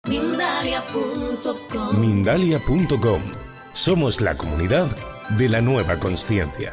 Mindalia.com. Mindalia.com. Somos la comunidad de la nueva consciencia.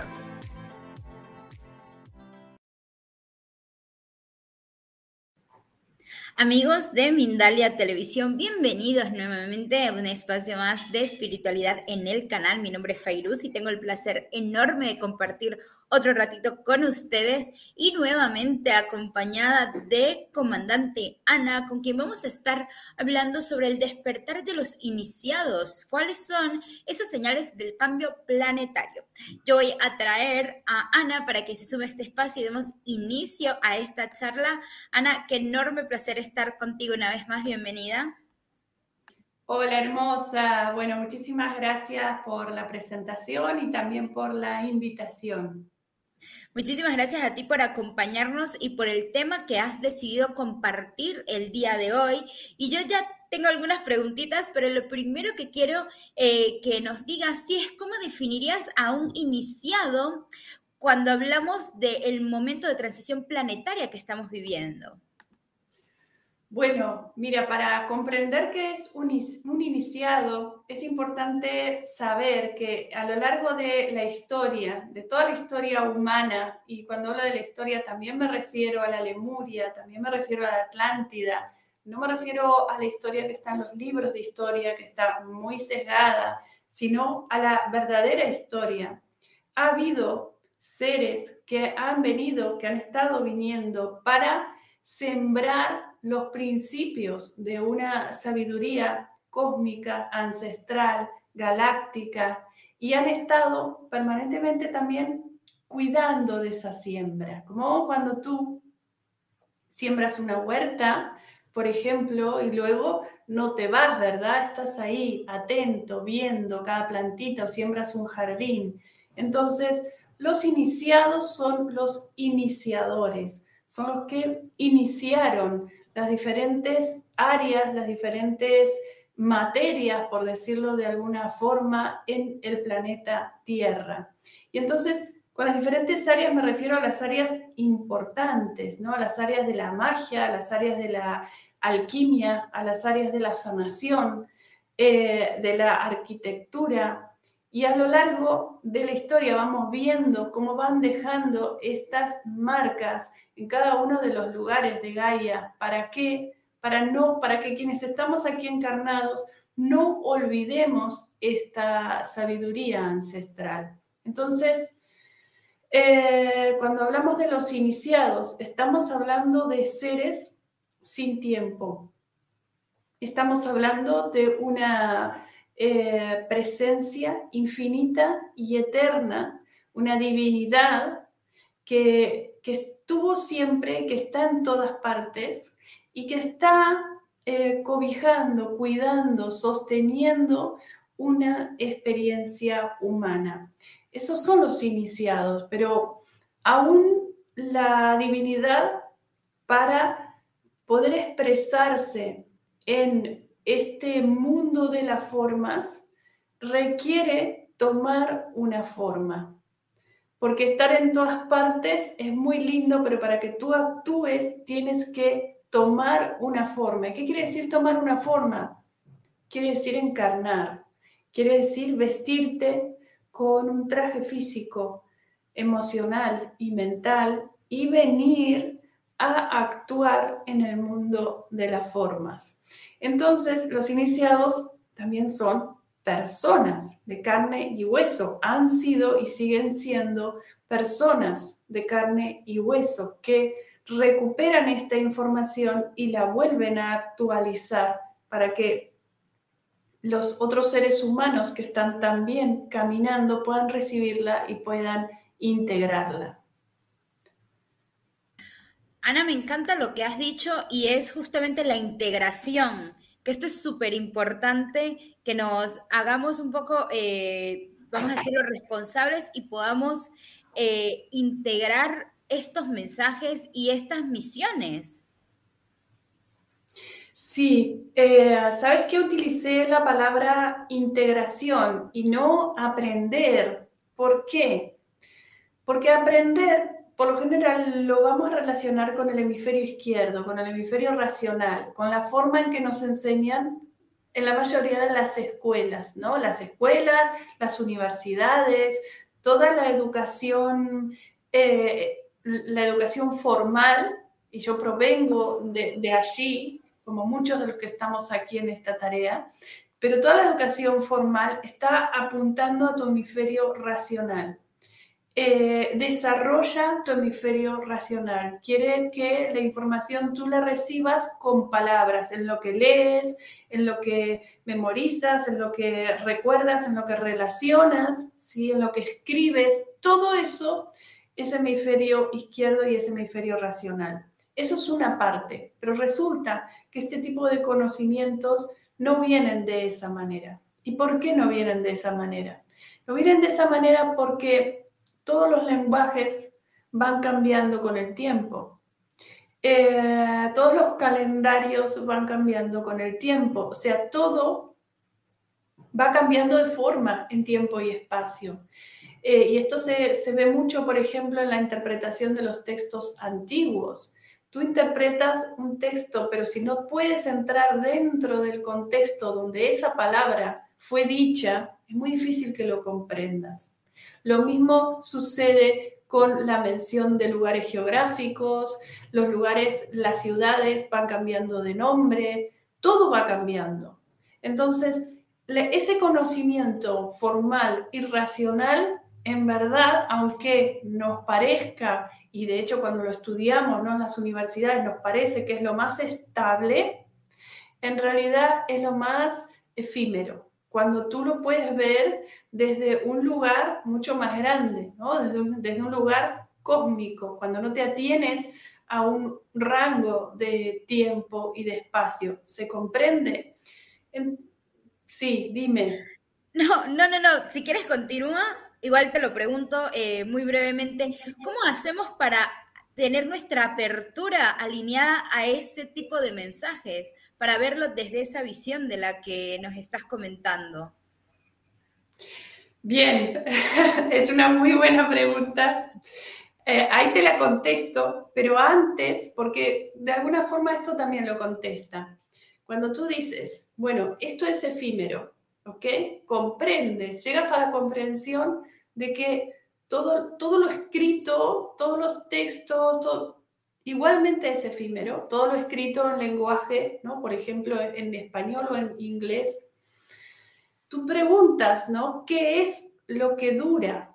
Amigos de Mindalia Televisión, bienvenidos nuevamente a un espacio más de espiritualidad en el canal. Mi nombre es Fairuz y tengo el placer enorme de compartir otro ratito con ustedes y nuevamente acompañada de Comandante Ana, con quien vamos a estar hablando sobre el despertar de los iniciados. ¿Cuáles son esas señales del cambio planetario? Yo voy a traer a Ana para que se sume a este espacio y demos inicio a esta charla. Ana, qué enorme placer estar contigo una vez más. Bienvenida. Hola, hermosa. Bueno, muchísimas gracias por la presentación y también por la invitación. Muchísimas gracias a ti por acompañarnos y por el tema que has decidido compartir el día de hoy. Y yo ya tengo algunas preguntitas, pero lo primero que quiero que nos digas es cómo definirías a un iniciado cuando hablamos del momento de transición planetaria que estamos viviendo. Bueno, mira, para comprender qué es un iniciado, es importante saber que a lo largo de la historia, de toda la historia humana, y cuando hablo de la historia también me refiero a la Lemuria, también me refiero a la Atlántida, no me refiero a la historia que está en los libros de historia, que está muy sesgada, sino a la verdadera historia. Ha habido seres que han venido, que han estado viniendo para sembrar los principios de una sabiduría cósmica, ancestral, galáctica, y han estado permanentemente también cuidando de esa siembra. Como cuando tú siembras una huerta, por ejemplo, y luego no te vas, ¿verdad? Estás ahí, atento, viendo cada plantita, o siembras un jardín. Entonces, los iniciados son los iniciadores, son los que iniciaron las diferentes áreas, las diferentes materias, por decirlo de alguna forma, en el planeta Tierra. Y entonces, con las diferentes áreas me refiero a las áreas importantes, ¿no? A las áreas de la magia, a las áreas de la alquimia, a las áreas de la sanación, de la arquitectura. Y a lo largo de la historia vamos viendo cómo van dejando estas marcas en cada uno de los lugares de Gaia. ¿Para qué? Para que quienes estamos aquí encarnados no olvidemos esta sabiduría ancestral. Entonces, cuando hablamos de los iniciados, estamos hablando de seres sin tiempo. Estamos hablando de una presencia infinita y eterna, una divinidad que estuvo siempre, que está en todas partes y que está cobijando, cuidando, sosteniendo una experiencia humana. Esos son los iniciados, pero aún la divinidad, para poder expresarse en este mundo de las formas, requiere tomar una forma. Porque estar en todas partes es muy lindo, pero para que tú actúes tienes que tomar una forma. ¿Y qué quiere decir tomar una forma? Quiere decir encarnar, quiere decir vestirte con un traje físico, emocional y mental y venir a actuar en el mundo de las formas. Entonces, los iniciados también son personas de carne y hueso, han sido y siguen siendo personas de carne y hueso que recuperan esta información y la vuelven a actualizar para que los otros seres humanos que están también caminando puedan recibirla y puedan integrarla. Ana, me encanta lo que has dicho y es justamente la integración, que esto es súper importante, que nos hagamos un poco, vamos a decirlo, responsables y podamos integrar estos mensajes y estas misiones. Sí, ¿sabes qué? Utilicé la palabra integración y no aprender. ¿Por qué? Porque aprender por lo general lo vamos a relacionar con el hemisferio izquierdo, con el hemisferio racional, con la forma en que nos enseñan en la mayoría de las escuelas, ¿no? Las escuelas, las universidades, toda la educación formal, y yo provengo de allí, como muchos de los que estamos aquí en esta tarea, pero toda la educación formal está apuntando a tu hemisferio racional. Desarrolla tu hemisferio racional. Quiere que la información tú la recibas con palabras, en lo que lees, en lo que memorizas, en lo que recuerdas, en lo que relacionas, ¿sí? En lo que escribes. Todo eso es hemisferio izquierdo y es hemisferio racional. Eso es una parte, pero resulta que este tipo de conocimientos no vienen de esa manera. ¿Y por qué no vienen de esa manera? No vienen de esa manera porque todos los lenguajes van cambiando con el tiempo. Todos los calendarios van cambiando con el tiempo. O sea, todo va cambiando de forma en tiempo y espacio. Y esto se ve mucho, por ejemplo, en la interpretación de los textos antiguos. Tú interpretas un texto, pero si no puedes entrar dentro del contexto donde esa palabra fue dicha, es muy difícil que lo comprendas. Lo mismo sucede con la mención de lugares geográficos, los lugares, las ciudades van cambiando de nombre, todo va cambiando. Entonces, ese conocimiento formal y racional, en verdad, aunque nos parezca, y de hecho cuando lo estudiamos, ¿no?, en las universidades nos parece que es lo más estable, en realidad es lo más efímero. Cuando tú lo puedes ver desde un lugar mucho más grande, ¿no? Desde un lugar cósmico, cuando no te atienes a un rango de tiempo y de espacio. ¿Se comprende? Sí, dime. No. Si quieres continúa, igual te lo pregunto muy brevemente. ¿Cómo hacemos para tener nuestra apertura alineada a ese tipo de mensajes, para verlo desde esa visión de la que nos estás comentando? Bien, es una muy buena pregunta. Ahí te la contesto, pero antes, porque de alguna forma esto también lo contesta. Cuando tú dices, bueno, esto es efímero, ¿ok? Comprendes, llegas a la comprensión de que todo lo escrito, todos los textos, igualmente es efímero, todo lo escrito en lenguaje, ¿no? Por ejemplo, en español o en inglés. Tú preguntas, ¿no? ¿Qué es lo que dura?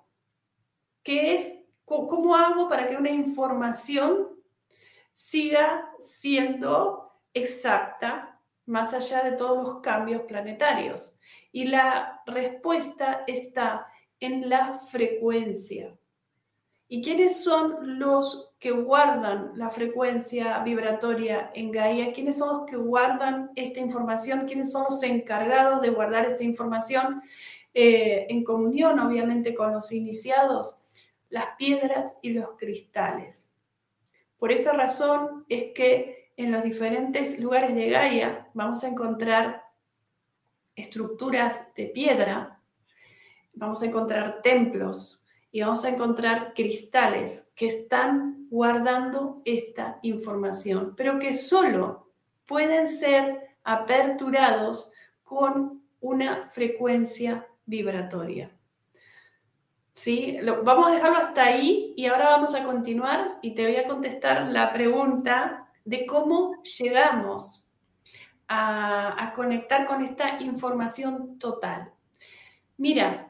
¿Cómo hago para que una información siga siendo exacta más allá de todos los cambios planetarios? Y la respuesta está en la frecuencia. ¿Y quiénes son los que guardan la frecuencia vibratoria en Gaia? ¿Quiénes son los que guardan esta información? ¿Quiénes son los encargados de guardar esta información en comunión, obviamente, con los iniciados? Las piedras y los cristales. Por esa razón es que en los diferentes lugares de Gaia vamos a encontrar estructuras de piedra, vamos a encontrar templos y vamos a encontrar cristales que están guardando esta información, pero que solo pueden ser aperturados con una frecuencia vibratoria. ¿Sí? Vamos a dejarlo hasta ahí y ahora vamos a continuar y te voy a contestar la pregunta de cómo llegamos a conectar con esta información total. Mira,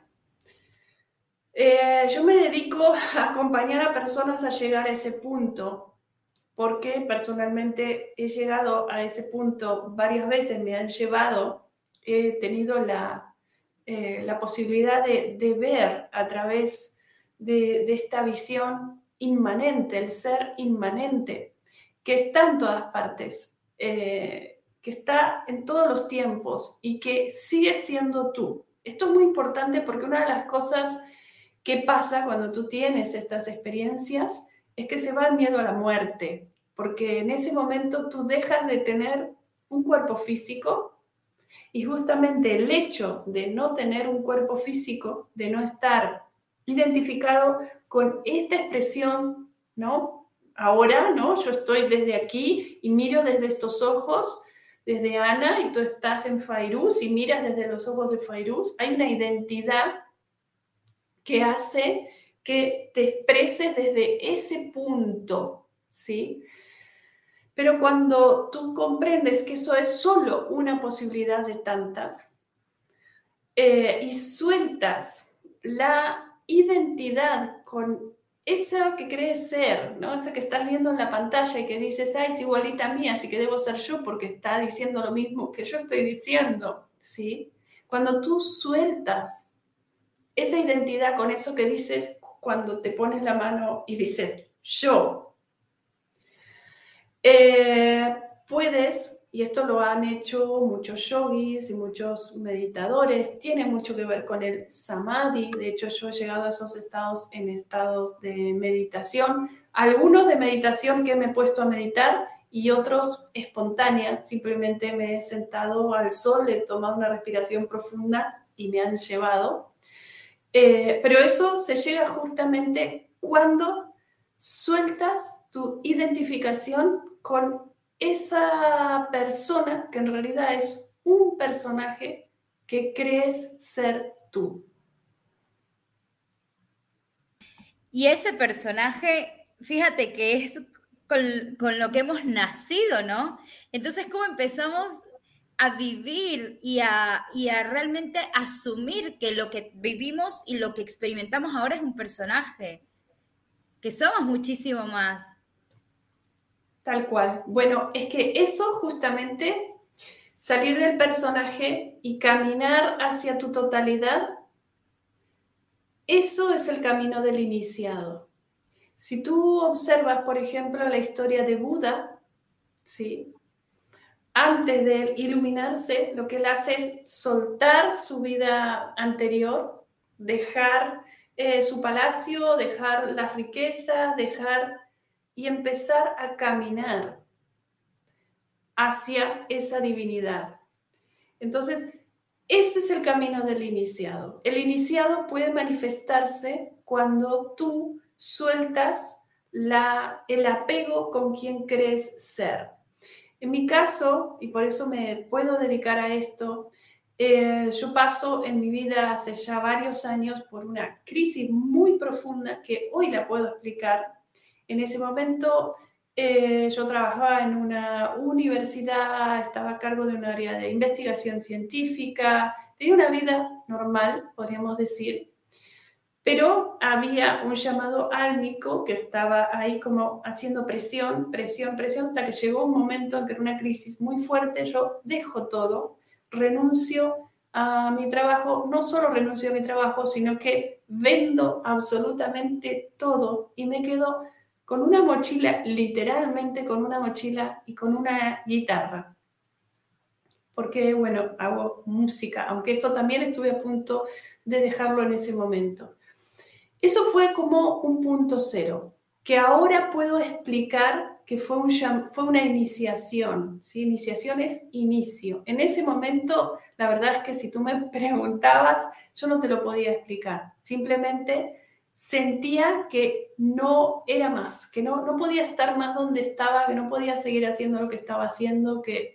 yo me dedico a acompañar a personas a llegar a ese punto porque personalmente he llegado a ese punto varias veces, me han llevado, he tenido la posibilidad de ver a través de esta visión inmanente, el ser inmanente, que está en todas partes, que está en todos los tiempos y que sigue siendo tú. Esto es muy importante porque una de las cosas que pasa cuando tú tienes estas experiencias es que se va el miedo a la muerte, porque en ese momento tú dejas de tener un cuerpo físico. Y justamente el hecho de no tener un cuerpo físico, de no estar identificado con esta expresión ¿no? Ahora, ¿no? Yo estoy desde aquí y miro desde estos ojos, desde Ana, y tú estás en Fairuz y miras desde los ojos de Fairuz. Hay una identidad que hace que te expreses desde ese punto, ¿sí? Pero cuando tú comprendes que eso es solo una posibilidad de tantas, y sueltas la identidad con esa que crees ser, ¿no? Esa que estás viendo en la pantalla y que dices, es igualita a mí, así que debo ser yo porque está diciendo lo mismo que yo estoy diciendo, ¿sí? Cuando tú sueltas esa identidad con eso que dices cuando te pones la mano y dices, yo, puedes, y esto lo han hecho muchos yogis y muchos meditadores, tiene mucho que ver con el samadhi. De hecho, yo he llegado a esos estados en estados de meditación, algunos de meditación que me he puesto a meditar y otros espontánea, simplemente me he sentado al sol, he tomado una respiración profunda y me han llevado. Pero eso se llega justamente cuando sueltas tu identificación con esa persona que en realidad es un personaje que crees ser tú. Y ese personaje, fíjate que es con lo que hemos nacido, ¿no? Entonces, ¿cómo empezamos a vivir y a realmente asumir que lo que vivimos y lo que experimentamos ahora es un personaje? Que somos muchísimo más. Tal cual. Bueno, es que eso justamente, salir del personaje y caminar hacia tu totalidad, eso es el camino del iniciado. Si tú observas, por ejemplo, la historia de Buda, ¿sí? Antes de iluminarse, lo que él hace es soltar su vida anterior, dejar su palacio, dejar las riquezas, y empezar a caminar hacia esa divinidad. Entonces, ese es el camino del iniciado. El iniciado puede manifestarse cuando tú sueltas el apego con quien crees ser. En mi caso, y por eso me puedo dedicar a esto, yo paso en mi vida hace ya varios años por una crisis muy profunda que hoy la puedo explicar. En ese momento yo trabajaba en una universidad, estaba a cargo de un área de investigación científica, tenía una vida normal, podríamos decir, pero había un llamado álmico que estaba ahí como haciendo presión, hasta que llegó un momento en que en una crisis muy fuerte yo dejo todo, renuncio a mi trabajo, no solo renuncio a mi trabajo, sino que vendo absolutamente todo y me quedo con una mochila, literalmente con una mochila y con una guitarra. Porque, bueno, hago música, aunque eso también estuve a punto de dejarlo en ese momento. Eso fue como un punto cero, que ahora puedo explicar que fue una iniciación, ¿sí? Iniciación es inicio. En ese momento, la verdad es que si tú me preguntabas, yo no te lo podía explicar. Simplemente sentía que no era más, que no podía estar más donde estaba, que no podía seguir haciendo lo que estaba haciendo, que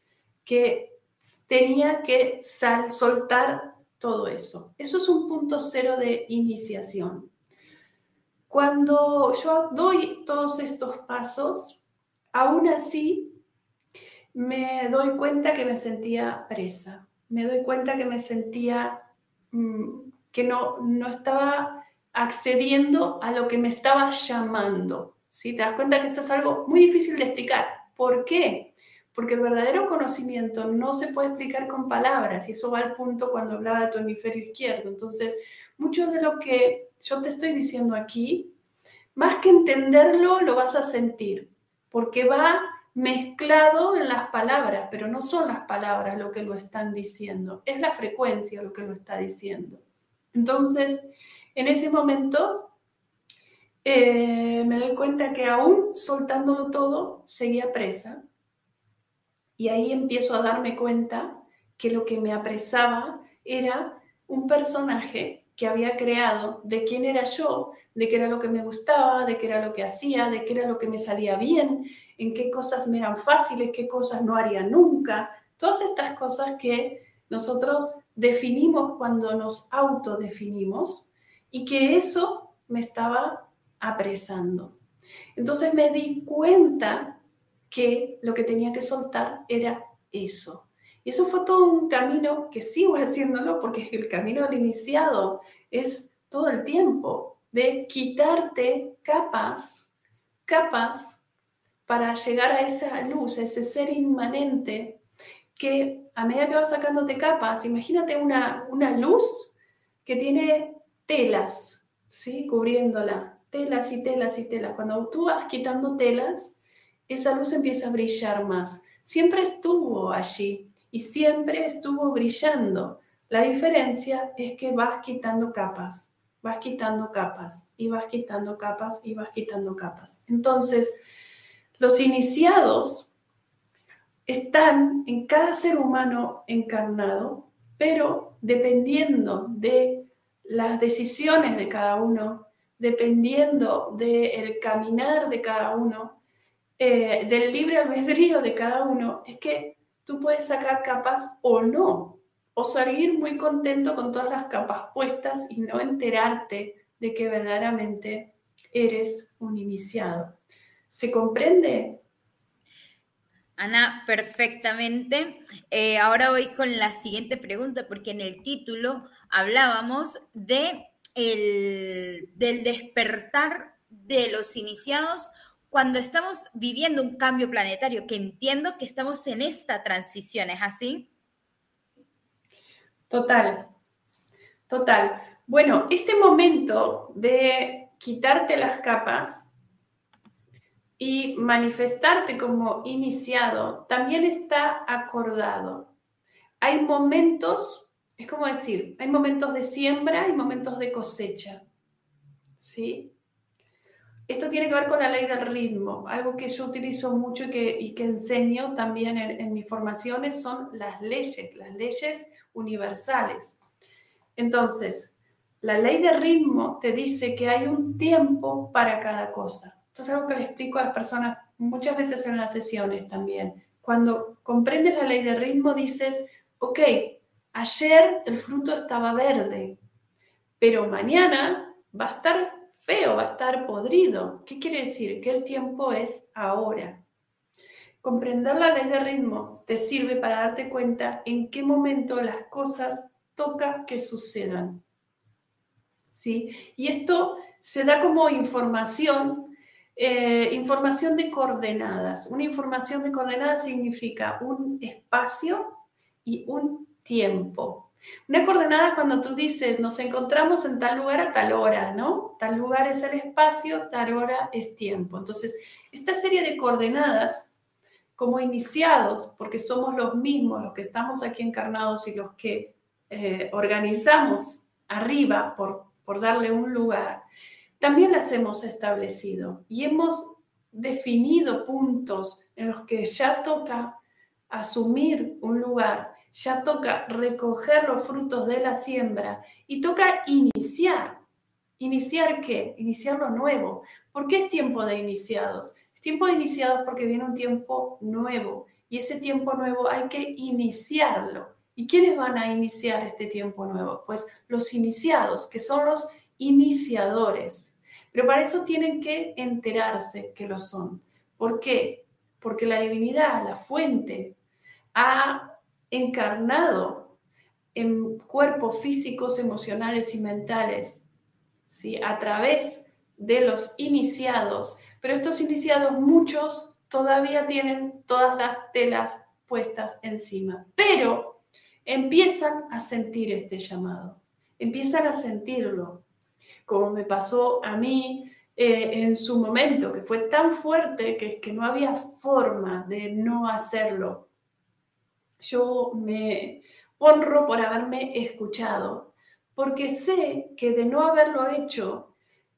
tenía que soltar todo eso. Eso es un punto cero de iniciación. Cuando yo doy todos estos pasos, aún así me doy cuenta que me sentía presa. Me doy cuenta que me sentía que no estaba accediendo a lo que me estaba llamando. ¿Sí? Te das cuenta que esto es algo muy difícil de explicar. ¿Por qué? Porque el verdadero conocimiento no se puede explicar con palabras, y eso va al punto cuando hablaba de tu hemisferio izquierdo. Entonces, mucho de lo que yo te estoy diciendo aquí, más que entenderlo, lo vas a sentir, porque va mezclado en las palabras, pero no son las palabras lo que lo están diciendo, es la frecuencia lo que lo está diciendo. Entonces, en ese momento, me doy cuenta que aún soltándolo todo, seguía presa. Y ahí empiezo a darme cuenta que lo que me apresaba era un personaje que había creado de quién era yo, de qué era lo que me gustaba, de qué era lo que hacía, de qué era lo que me salía bien, en qué cosas me eran fáciles, qué cosas no haría nunca. Todas estas cosas que nosotros definimos cuando nos autodefinimos y que eso me estaba apresando. Entonces me di cuenta que lo que tenía que soltar era eso. Y eso fue todo un camino que sigo haciéndolo porque el camino del iniciado es todo el tiempo de quitarte capas para llegar a esa luz, a ese ser inmanente que a medida que vas sacándote capas, imagínate una luz que tiene telas, ¿sí? Cubriéndola, telas y telas y telas. Cuando tú vas quitando telas, esa luz empieza a brillar más. Siempre estuvo allí y siempre estuvo brillando. La diferencia es que vas quitando capas, vas quitando capas y vas quitando capas y vas quitando capas. Entonces, los iniciados están en cada ser humano encarnado, pero dependiendo de las decisiones de cada uno, dependiendo del caminar de cada uno, del libre albedrío de cada uno, es que tú puedes sacar capas o no, o salir muy contento con todas las capas puestas y no enterarte de que verdaderamente eres un iniciado. ¿Se comprende? Ana, perfectamente. Ahora voy con la siguiente pregunta, porque en el título hablábamos del despertar de los iniciados cuando estamos viviendo un cambio planetario, que entiendo que estamos en esta transición, ¿es así? Total. Bueno, este momento de quitarte las capas y manifestarte como iniciado también está acordado. Hay momentos, es como decir, hay momentos de siembra y momentos de cosecha, ¿sí? Esto tiene que ver con la ley del ritmo. Algo que yo utilizo mucho y que enseño también en mis formaciones son las leyes universales. Entonces, la ley de ritmo te dice que hay un tiempo para cada cosa. Esto es algo que le explico a las personas muchas veces en las sesiones también. Cuando comprendes la ley de ritmo dices, ok, ayer el fruto estaba verde, pero mañana va a estar feo, va a estar podrido. ¿Qué quiere decir? Que el tiempo es ahora. Comprender la ley de ritmo te sirve para darte cuenta en qué momento las cosas toca que sucedan. ¿Sí? Y esto se da como información de coordenadas. Una información de coordenadas significa un espacio y un tiempo. Una coordenada cuando tú dices, nos encontramos en tal lugar a tal hora, ¿no? Tal lugar es el espacio, tal hora es tiempo. Entonces, esta serie de coordenadas, como iniciados, porque somos los mismos, los que estamos aquí encarnados y los que organizamos arriba por darle un lugar, también las hemos establecido y hemos definido puntos en los que ya toca asumir un lugar, ya toca recoger los frutos de la siembra y toca iniciar. ¿Iniciar qué? Iniciar lo nuevo. ¿Por qué es tiempo de iniciados? Es tiempo de iniciados porque viene un tiempo nuevo y ese tiempo nuevo hay que iniciarlo. ¿Y quiénes van a iniciar este tiempo nuevo? Pues los iniciados, que son los iniciadores. Pero para eso tienen que enterarse que lo son. ¿Por qué? Porque la divinidad, la fuente, ha encarnado en cuerpos físicos, emocionales y mentales, ¿sí? A través de los iniciados. Pero estos iniciados, muchos todavía tienen todas las telas puestas encima. Pero empiezan a sentir este llamado, empiezan a sentirlo, como me pasó a mí en su momento, que fue tan fuerte que no había forma de no hacerlo. Yo me honro por haberme escuchado, porque sé que de no haberlo hecho,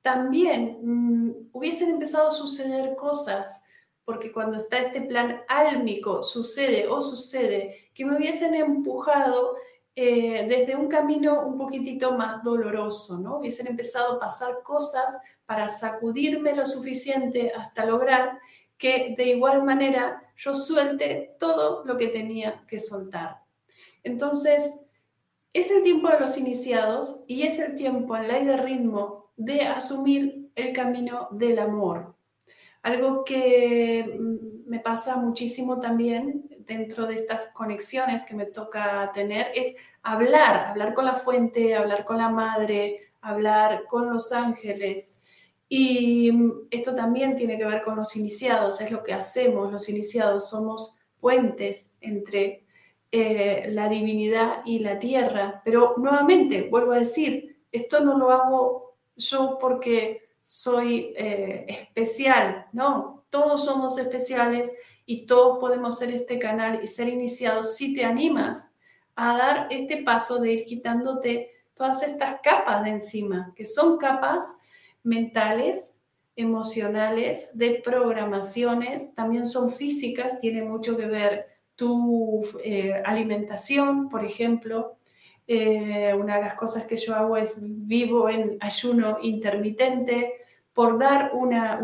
también hubiesen empezado a suceder cosas, porque cuando está este plan álmico sucede que me hubiesen empujado desde un camino un poquitito más doloroso, ¿no? Hubiesen empezado a pasar cosas para sacudirme lo suficiente hasta lograr que de igual manera yo suelte todo lo que tenía que soltar. Entonces, es el tiempo de los iniciados y es el tiempo en ley de ritmo de asumir el camino del amor. Algo que me pasa muchísimo también dentro de estas conexiones que me toca tener es hablar con la fuente, hablar con la madre, hablar con los ángeles. Y esto también tiene que ver con los iniciados, es lo que hacemos los iniciados, somos puentes entre la divinidad y la tierra. Pero nuevamente, vuelvo a decir, esto no lo hago yo porque soy especial, no, todos somos especiales y todos podemos ser este canal y ser iniciados si te animas a dar este paso de ir quitándote todas estas capas de encima, que son capas mentales, emocionales, de programaciones, también son físicas, tiene mucho que ver tu alimentación, por ejemplo. Una de las cosas que yo hago es vivo en ayuno intermitente, por dar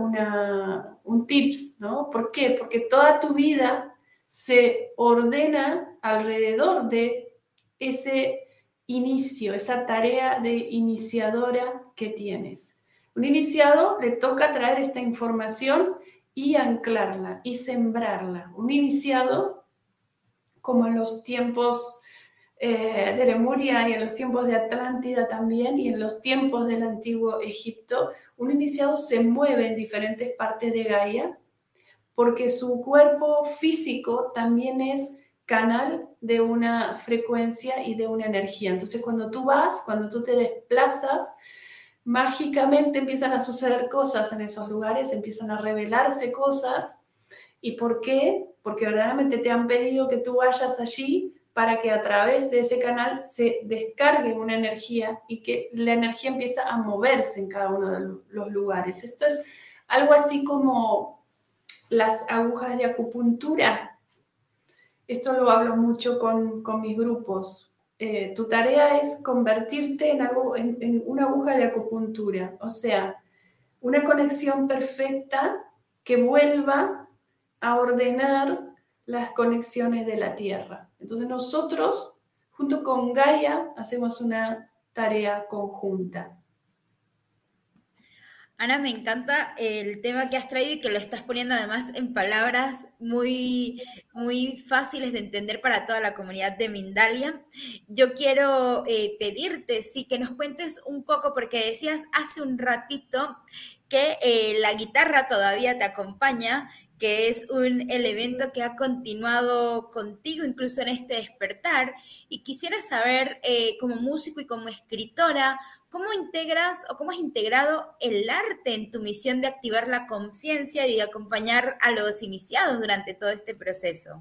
un tips, ¿no? ¿Por qué? Porque toda tu vida se ordena alrededor de ese inicio, esa tarea de iniciadora que tienes. Un iniciado le toca traer esta información y anclarla y sembrarla. Un iniciado, como en los tiempos de Lemuria y en los tiempos de Atlántida también y en los tiempos del antiguo Egipto, un iniciado se mueve en diferentes partes de Gaia porque su cuerpo físico también es canal de una frecuencia y de una energía. Entonces, cuando tú te desplazas, mágicamente empiezan a suceder cosas en esos lugares, empiezan a revelarse cosas. ¿Y por qué? Porque verdaderamente te han pedido que tú vayas allí para que a través de ese canal se descargue una energía y que la energía empieza a moverse en cada uno de los lugares. Esto es algo así como las agujas de acupuntura. Esto lo hablo mucho con mis grupos. Tu tarea es convertirte en una aguja de acupuntura, o sea, una conexión perfecta que vuelva a ordenar las conexiones de la Tierra. Entonces nosotros, junto con Gaia, hacemos una tarea conjunta. Ana, me encanta el tema que has traído y que lo estás poniendo además en palabras muy, muy fáciles de entender para toda la comunidad de Mindalia. Yo quiero pedirte, sí, que nos cuentes un poco, porque decías hace un ratito que la guitarra todavía te acompaña, que es un elemento que ha continuado contigo incluso en este despertar. Y quisiera saber, como músico y como escritora, ¿cómo integras o cómo has integrado el arte en tu misión de activar la conciencia y de acompañar a los iniciados durante todo este proceso?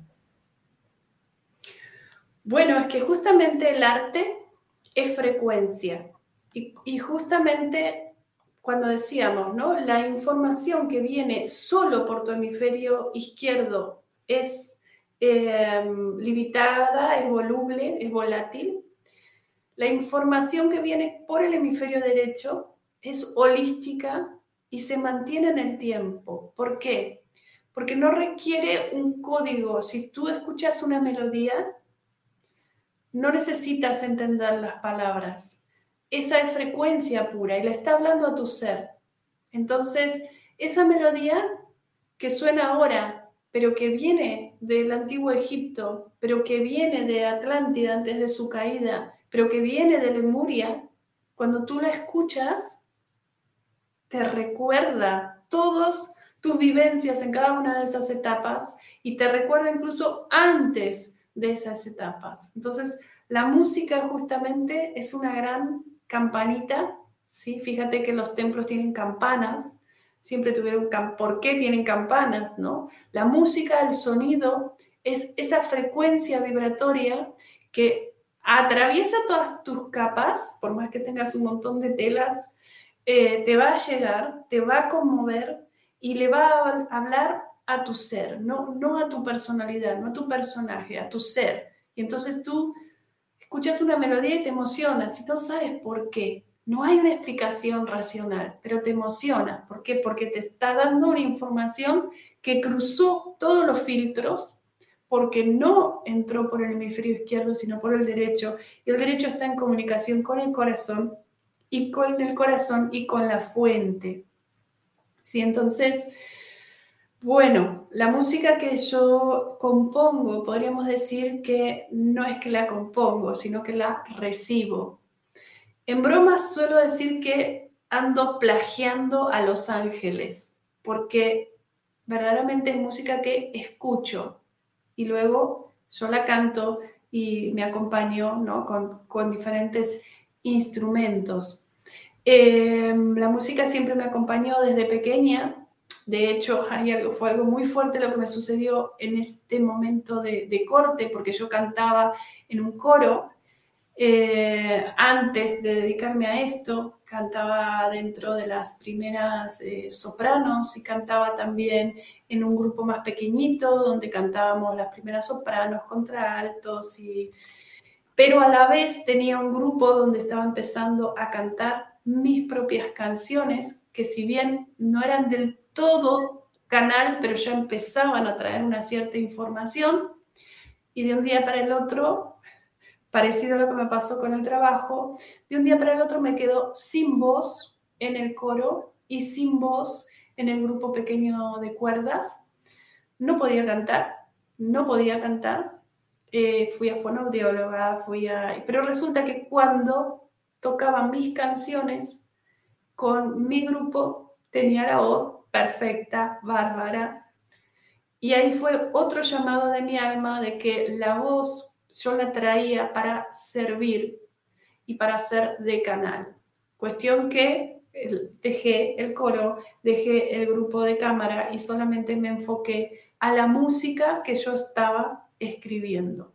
Bueno, es que justamente el arte es frecuencia. Y justamente cuando decíamos, ¿no? La información que viene solo por tu hemisferio izquierdo es limitada, es voluble, es volátil. La información que viene por el hemisferio derecho es holística y se mantiene en el tiempo. ¿Por qué? Porque no requiere un código. Si tú escuchas una melodía, no necesitas entender las palabras. Esa es frecuencia pura y le está hablando a tu ser. Entonces, esa melodía que suena ahora, pero que viene del antiguo Egipto, pero que viene de Atlántida antes de su caída, pero que viene de Lemuria, cuando tú la escuchas, te recuerda todas tus vivencias en cada una de esas etapas y te recuerda incluso antes de esas etapas. Entonces, la música justamente es una gran campanita, ¿sí? Fíjate que los templos tienen campanas, siempre tuvieron ¿por qué tienen campanas, no? La música, el sonido, es esa frecuencia vibratoria que atraviesa todas tus capas, por más que tengas un montón de telas, te va a llegar, te va a conmover y le va a hablar a tu ser, no a tu personalidad, no a tu personaje, a tu ser. Y entonces tú escuchas una melodía y te emocionas y no sabes por qué. No hay una explicación racional, pero te emociona. ¿Por qué? Porque te está dando una información que cruzó todos los filtros, porque no entró por el hemisferio izquierdo, sino por el derecho. Y el derecho está en comunicación con el corazón y con la fuente. ¿Sí? Entonces, bueno, la música que yo compongo, podríamos decir que no es que la compongo, sino que la recibo. En broma suelo decir que ando plagiando a Los Ángeles, porque verdaderamente es música que escucho y luego yo la canto y me acompaño, ¿no? con diferentes instrumentos. La música siempre me acompañó desde pequeña. De hecho, fue algo muy fuerte lo que me sucedió en este momento de corte, porque yo cantaba en un coro. Antes de dedicarme a esto, cantaba dentro de las primeras sopranos y cantaba también en un grupo más pequeñito donde cantábamos las primeras sopranos, contraltos, pero a la vez tenía un grupo donde estaba empezando a cantar mis propias canciones, que si bien no eran del todo canal, pero ya empezaban a traer una cierta información, y de un día para el otro, parecido a lo que me pasó con el trabajo, de un día para el otro me quedo sin voz en el coro y sin voz en el grupo pequeño de cuerdas. No podía cantar, no podía cantar. Fui a fonoaudióloga, pero resulta que cuando tocaba mis canciones con mi grupo tenía la voz perfecta, bárbara. Y ahí fue otro llamado de mi alma de que la voz yo la traía para servir y para ser de canal. Cuestión que dejé el coro, dejé el grupo de cámara y solamente me enfoqué a la música que yo estaba escribiendo.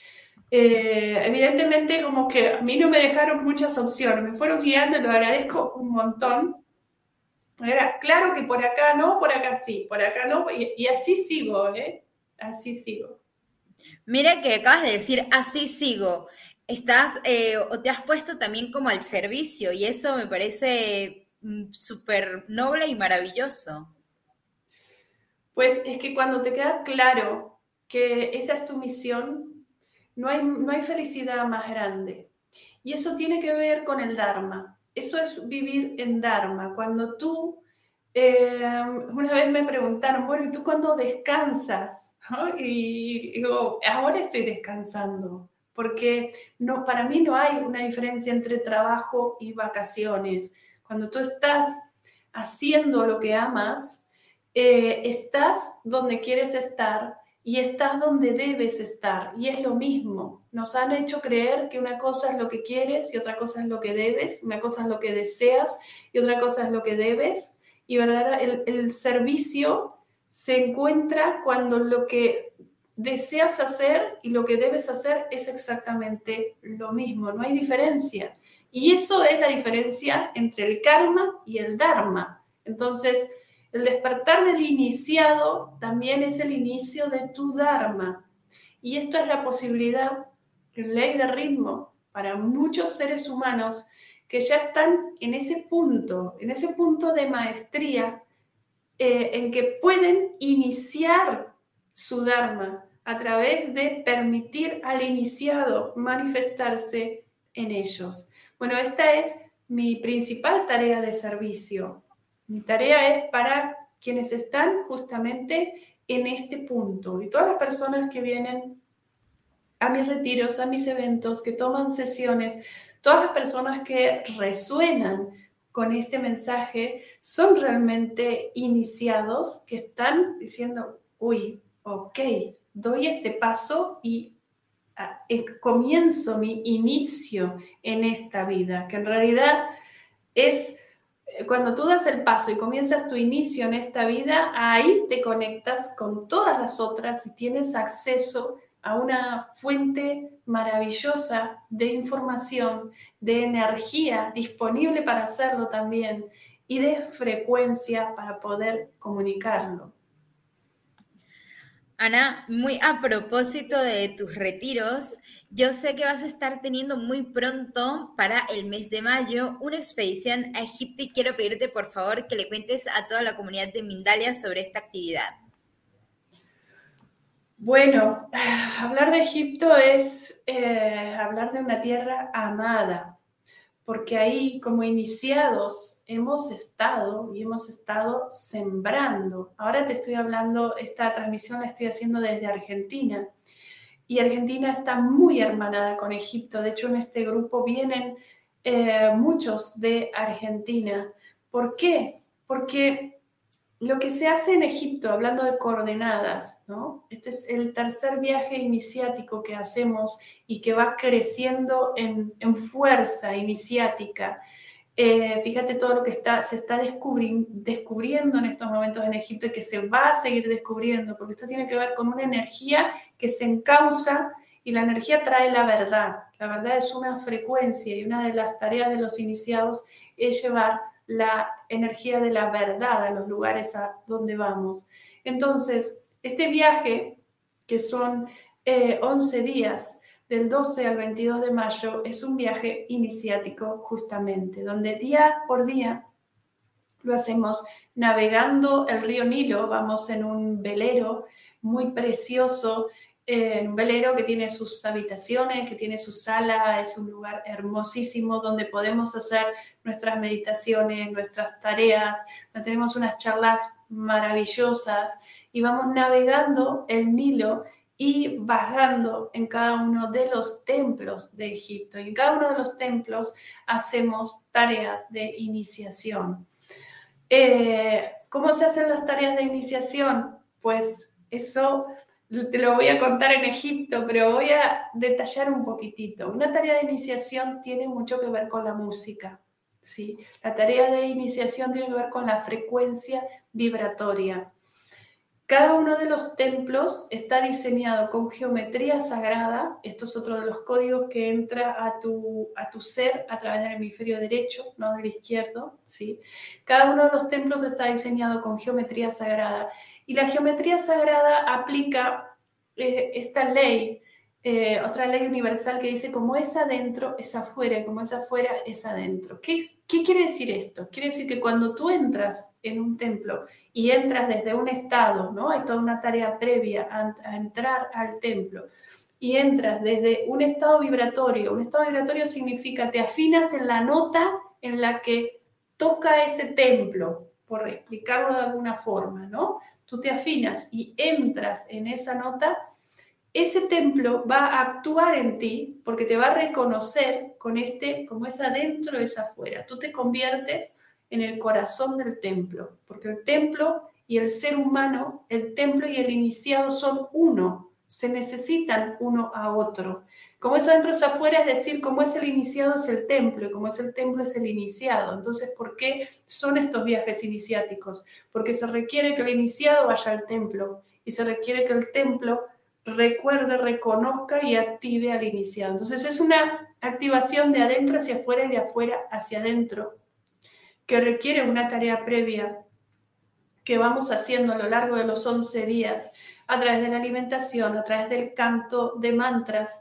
Evidentemente como que a mí no me dejaron muchas opciones, me fueron guiando, lo agradezco un montón. Era claro que por acá no, por acá sí, por acá no, y así sigo, así sigo. Mira que acabas de decir, así sigo. Estás o te has puesto también como al servicio y eso me parece súper noble y maravilloso. Pues es que cuando te queda claro que esa es tu misión, no hay felicidad más grande. Y eso tiene que ver con el Dharma. Eso es vivir en Dharma. Cuando tú, una vez me preguntaron, bueno, ¿y tú cuándo descansas? ¿No? Y digo, ahora estoy descansando. Porque no, para mí no hay una diferencia entre trabajo y vacaciones. Cuando tú estás haciendo lo que amas, estás donde quieres estar y estás donde debes estar. Y es lo mismo. Nos han hecho creer que una cosa es lo que quieres y otra cosa es lo que debes. Una cosa es lo que deseas y otra cosa es lo que debes. Y ¿verdad? El servicio se encuentra cuando lo que deseas hacer y lo que debes hacer es exactamente lo mismo. No hay diferencia. Y eso es la diferencia entre el karma y el dharma. Entonces, el despertar del iniciado también es el inicio de tu dharma. Y esto es la posibilidad, en ley de ritmo, para muchos seres humanos que ya están en ese punto de maestría, en que pueden iniciar su dharma a través de permitir al iniciado manifestarse en ellos. Bueno, esta es mi principal tarea de servicio. Mi tarea es para quienes están justamente en este punto. Y todas las personas que vienen a mis retiros, a mis eventos, que toman sesiones, todas las personas que resuenan con este mensaje son realmente iniciados que están diciendo, uy, ok, doy este paso y comienzo mi inicio en esta vida, que en realidad es cuando tú das el paso y comienzas tu inicio en esta vida, ahí te conectas con todas las otras y tienes acceso a una fuente maravillosa de información, de energía disponible para hacerlo también y de frecuencia para poder comunicarlo. Ana, muy a propósito de tus retiros, yo sé que vas a estar teniendo muy pronto para el mes de mayo una expedición a Egipto y quiero pedirte por favor que le cuentes a toda la comunidad de Mindalia sobre esta actividad. Bueno, hablar de Egipto es hablar de una tierra amada, porque ahí como iniciados hemos estado sembrando. Ahora te estoy hablando, esta transmisión la estoy haciendo desde Argentina y Argentina está muy hermanada con Egipto. De hecho, en este grupo vienen muchos de Argentina. ¿Por qué? Porque lo que se hace en Egipto, hablando de coordenadas, ¿no? Este es el tercer viaje iniciático que hacemos y que va creciendo en fuerza iniciática. Fíjate todo lo que se está descubriendo en estos momentos en Egipto y que se va a seguir descubriendo, porque esto tiene que ver con una energía que se encausa y la energía trae la verdad. La verdad es una frecuencia y una de las tareas de los iniciados es llevar la energía de la verdad a los lugares a donde vamos. Entonces, este viaje, que son 11 días, del 12 al 22 de mayo, es un viaje iniciático justamente, donde día por día lo hacemos navegando el río Nilo. Vamos en un velero muy precioso, un velero que tiene sus habitaciones, que tiene su sala, es un lugar hermosísimo donde podemos hacer nuestras meditaciones, nuestras tareas, donde tenemos unas charlas maravillosas y vamos navegando el Nilo y bajando en cada uno de los templos de Egipto. Y en cada uno de los templos hacemos tareas de iniciación. ¿Cómo se hacen las tareas de iniciación? Pues eso te lo voy a contar en Egipto, pero voy a detallar un poquitito. Una tarea de iniciación tiene mucho que ver con la música, ¿sí? La tarea de iniciación tiene que ver con la frecuencia vibratoria. Cada uno de los templos está diseñado con geometría sagrada. Esto es otro de los códigos que entra a tu ser a través del hemisferio derecho, no del izquierdo, ¿sí? Cada uno de los templos está diseñado con geometría sagrada. Y la geometría sagrada aplica esta ley, otra ley universal que dice como es adentro, es afuera, y como es afuera, es adentro. ¿Qué quiere decir esto? Quiere decir que cuando tú entras en un templo y entras desde un estado, ¿no? Hay toda una tarea previa a entrar al templo, y entras desde un estado vibratorio. Un estado vibratorio significa te afinas en la nota en la que toca ese templo, por explicarlo de alguna forma, ¿no? Tú te afinas y entras en esa nota. Ese templo va a actuar en ti porque te va a reconocer con como es adentro, es afuera. Tú te conviertes en el corazón del templo, porque el templo y el ser humano, el templo y el iniciado son uno, se necesitan uno a otro. Como es adentro, es afuera, es decir, como es el iniciado, es el templo, y como es el templo, es el iniciado. Entonces, ¿por qué son estos viajes iniciáticos? Porque se requiere que el iniciado vaya al templo y se requiere que el templo recuerde, reconozca y active al iniciado. Entonces es una activación de adentro hacia afuera y de afuera hacia adentro que requiere una tarea previa que vamos haciendo a lo largo de los 11 días a través de la alimentación, a través del canto de mantras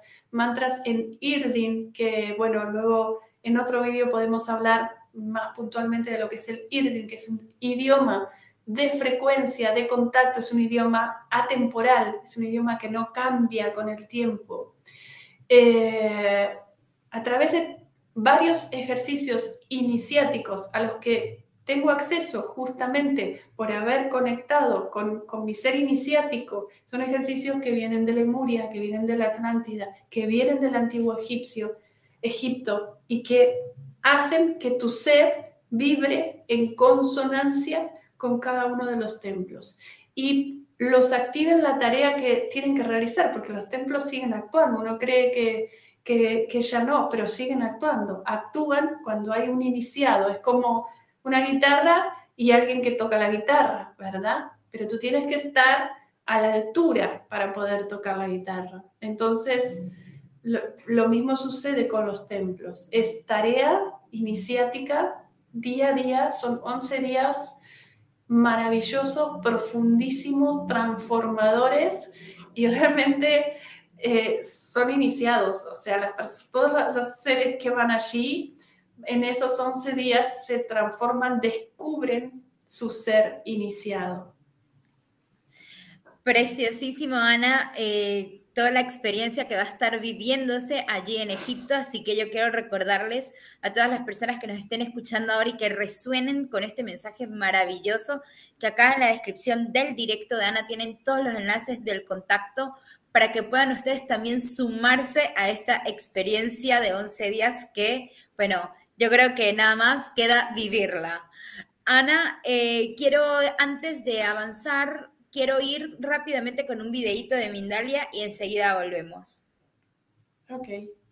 en Irdin, que bueno, luego en otro vídeo podemos hablar más puntualmente de lo que es el Irdin, que es un idioma de frecuencia, de contacto, es un idioma atemporal, es un idioma que no cambia con el tiempo. A través de varios ejercicios iniciáticos a los que tengo acceso justamente por haber conectado con mi ser iniciático, son ejercicios que vienen de Lemuria, que vienen de la Atlántida, que vienen del antiguo Egipto, y que hacen que tu ser vibre en consonancia con cada uno de los templos y los activen la tarea que tienen que realizar, porque los templos siguen actuando. Uno cree que ya no, pero siguen actuando. Actúan cuando hay un iniciado. Es como una guitarra y alguien que toca la guitarra, ¿verdad? Pero tú tienes que estar a la altura para poder tocar la guitarra. Entonces, lo mismo sucede con los templos. Es tarea iniciática, día a día, son 11 días maravillosos, profundísimos, transformadores y realmente son iniciados. O sea, todos los seres que van allí en esos 11 días se transforman, descubren su ser iniciado. Preciosísimo, Ana, toda la experiencia que va a estar viviéndose allí en Egipto, así que yo quiero recordarles a todas las personas que nos estén escuchando ahora y que resuenen con este mensaje maravilloso, que acá en la descripción del directo de Ana tienen todos los enlaces del contacto para que puedan ustedes también sumarse a esta experiencia de 11 días que, bueno, yo creo que nada más queda vivirla. Ana, quiero, antes de avanzar, quiero ir rápidamente con un videíto de Mindalia y enseguida volvemos. Ok.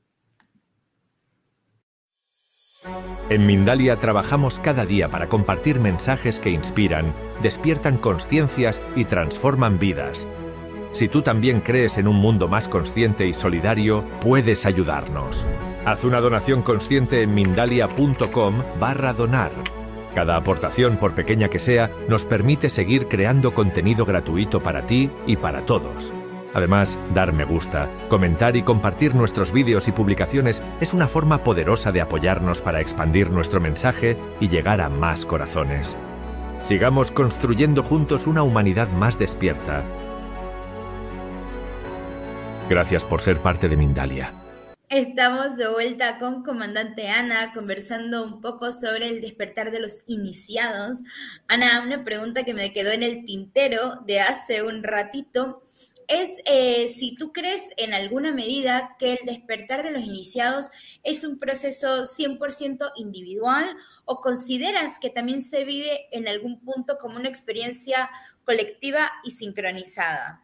En Mindalia trabajamos cada día para compartir mensajes que inspiran, despiertan consciencias y transforman vidas. Si tú también crees en un mundo más consciente y solidario, puedes ayudarnos. Haz una donación consciente en mindalia.com/donar. Cada aportación, por pequeña que sea, nos permite seguir creando contenido gratuito para ti y para todos. Además, dar me gusta, comentar y compartir nuestros vídeos y publicaciones es una forma poderosa de apoyarnos para expandir nuestro mensaje y llegar a más corazones. Sigamos construyendo juntos una humanidad más despierta. Gracias por ser parte de Mindalia. Estamos de vuelta con Comandante Ana, conversando un poco sobre el despertar de los iniciados. Ana, una pregunta que me quedó en el tintero de hace un ratito es si tú crees en alguna medida que el despertar de los iniciados es un proceso 100% individual o consideras que también se vive en algún punto como una experiencia colectiva y sincronizada.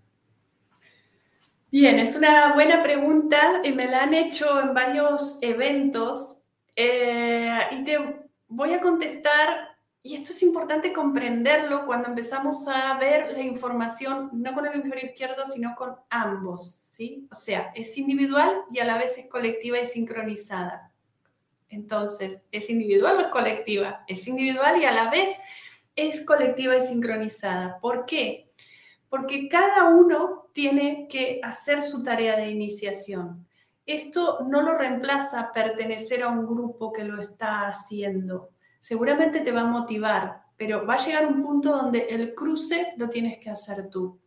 Bien, es una buena pregunta y me la han hecho en varios eventos y te voy a contestar, y esto es importante comprenderlo cuando empezamos a ver la información no con el hemisferio izquierdo, sino con ambos, ¿sí? O sea, es individual y a la vez es colectiva y sincronizada. Entonces, ¿es individual o es colectiva? Es individual y a la vez es colectiva y sincronizada. ¿Por qué? Porque cada uno tiene que hacer su tarea de iniciación. Esto no lo reemplaza pertenecer a un grupo que lo está haciendo. Seguramente te va a motivar, pero va a llegar un punto donde el cruce lo tienes que hacer tú.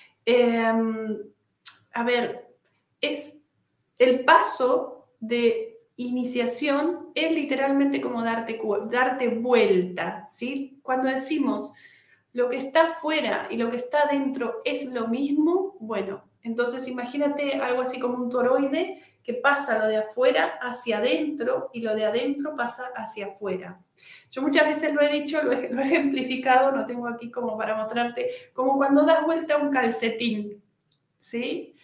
A ver, es el paso de iniciación es literalmente como darte vuelta, ¿sí? Cuando decimos lo que está afuera y lo que está adentro es lo mismo, bueno, entonces imagínate algo así como un toroide que pasa lo de afuera hacia adentro y lo de adentro pasa hacia afuera. Yo muchas veces lo he dicho, lo he ejemplificado, no tengo aquí como para mostrarte, como cuando das vuelta a un calcetín, ¿sí?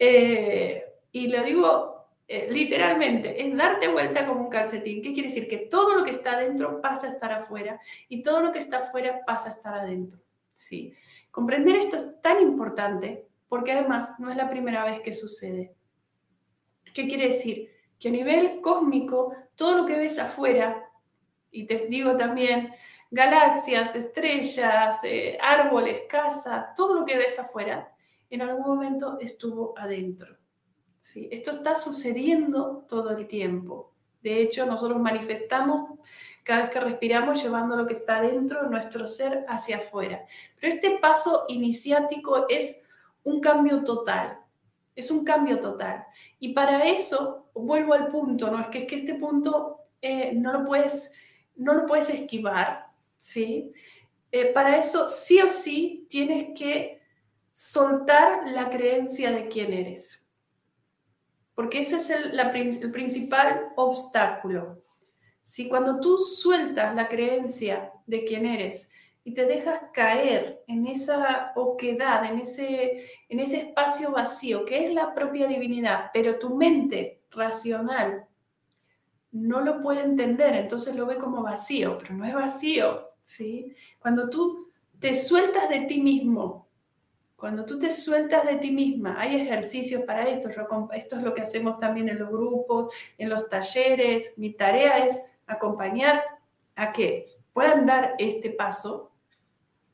Y lo digo literalmente, es darte vuelta como un calcetín. ¿Qué quiere decir? Que todo lo que está adentro pasa a estar afuera y todo lo que está afuera pasa a estar adentro. ¿Sí? Comprender esto es tan importante porque además no es la primera vez que sucede. ¿Qué quiere decir? Que a nivel cósmico, todo lo que ves afuera, y te digo también galaxias, estrellas, árboles, casas, todo lo que ves afuera, en algún momento estuvo adentro. ¿Sí? Esto está sucediendo todo el tiempo. De hecho, nosotros manifestamos cada vez que respiramos llevando lo que está dentro de nuestro ser hacia afuera. Pero este paso iniciático es un cambio total. Es un cambio total. Y para eso, vuelvo al punto, ¿no? Es que este punto no lo puedes esquivar, ¿sí? Para eso, sí o sí, tienes que soltar la creencia de quién eres. Porque ese es el principal obstáculo. Si cuando tú sueltas la creencia de quién eres y te dejas caer en esa oquedad, en ese espacio vacío, que es la propia divinidad, pero tu mente racional no lo puede entender, entonces lo ve como vacío, pero no es vacío, ¿sí? Cuando tú te sueltas de ti mismo, cuando tú te sueltas de ti misma, hay ejercicios para esto. Esto es lo que hacemos también en los grupos, en los talleres. Mi tarea es acompañar a que puedan dar este paso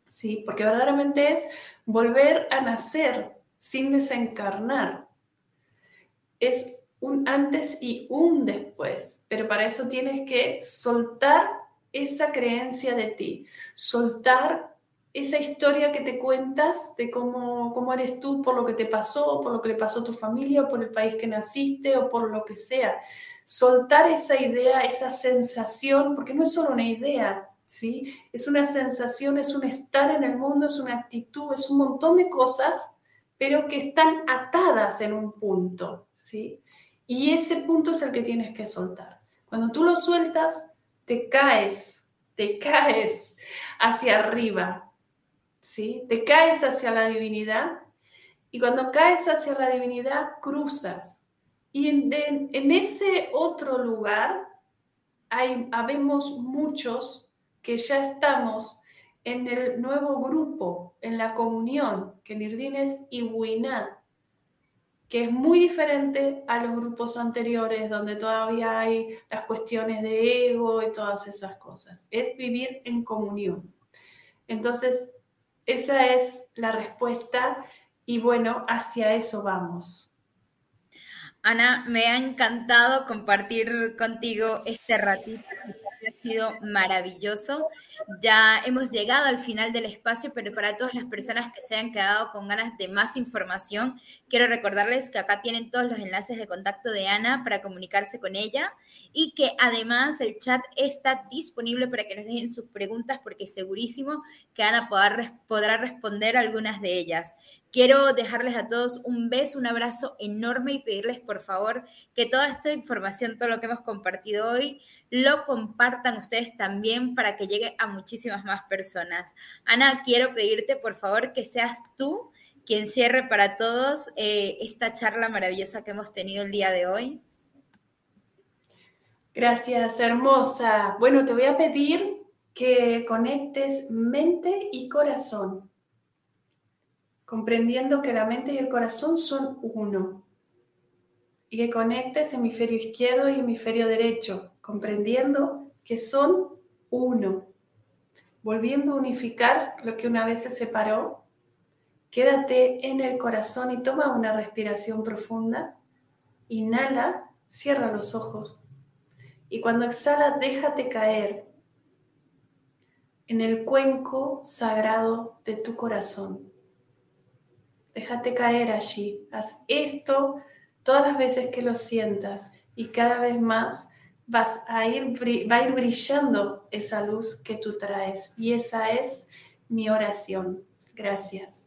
¿sí? Porque verdaderamente es volver a nacer sin desencarnar. Es un antes y un después, pero para eso tienes que soltar esa creencia de ti, soltar esa historia que te cuentas de cómo eres tú por lo que te pasó, por lo que le pasó a tu familia, o por el país que naciste, o por lo que sea. Soltar esa idea, esa sensación, porque no es solo una idea, ¿sí? Es una sensación, es un estar en el mundo, es una actitud, es un montón de cosas, pero que están atadas en un punto, ¿sí? Y ese punto es el que tienes que soltar. Cuando tú lo sueltas, te caes hacia arriba, ¿sí? Te caes hacia la divinidad, y cuando caes hacia la divinidad, cruzas. Y en ese otro lugar habemos muchos que ya estamos en el nuevo grupo, en la comunión, que Nirdin es Iwina, que es muy diferente a los grupos anteriores donde todavía hay las cuestiones de ego y todas esas cosas. Es vivir en comunión. Entonces, esa es la respuesta y bueno, hacia eso vamos. Ana, me ha encantado compartir contigo este ratito, que ha sido maravilloso. Ya hemos llegado al final del espacio, pero para todas las personas que se han quedado con ganas de más información, quiero recordarles que acá tienen todos los enlaces de contacto de Ana para comunicarse con ella y que además el chat está disponible para que nos dejen sus preguntas porque segurísimo que Ana podrá responder algunas de ellas. Quiero dejarles a todos un beso, un abrazo enorme y pedirles por favor que toda esta información, todo lo que hemos compartido hoy, lo compartan ustedes también para que llegue a muchísimas más personas. Ana, quiero pedirte por favor que seas tú quien cierre para todos esta charla maravillosa que hemos tenido el día de hoy. Gracias, hermosa. Bueno, te voy a pedir que conectes mente y corazón, comprendiendo que la mente y el corazón son uno. Y que conectes hemisferio izquierdo y hemisferio derecho, comprendiendo que son uno. Volviendo a unificar lo que una vez se separó, quédate en el corazón y toma una respiración profunda. Inhala, cierra los ojos. Y cuando exhala, déjate caer en el cuenco sagrado de tu corazón. Déjate caer allí. Haz esto todas las veces que lo sientas y cada vez más va a ir brillando esa luz que tú traes. Y esa es mi oración. Gracias.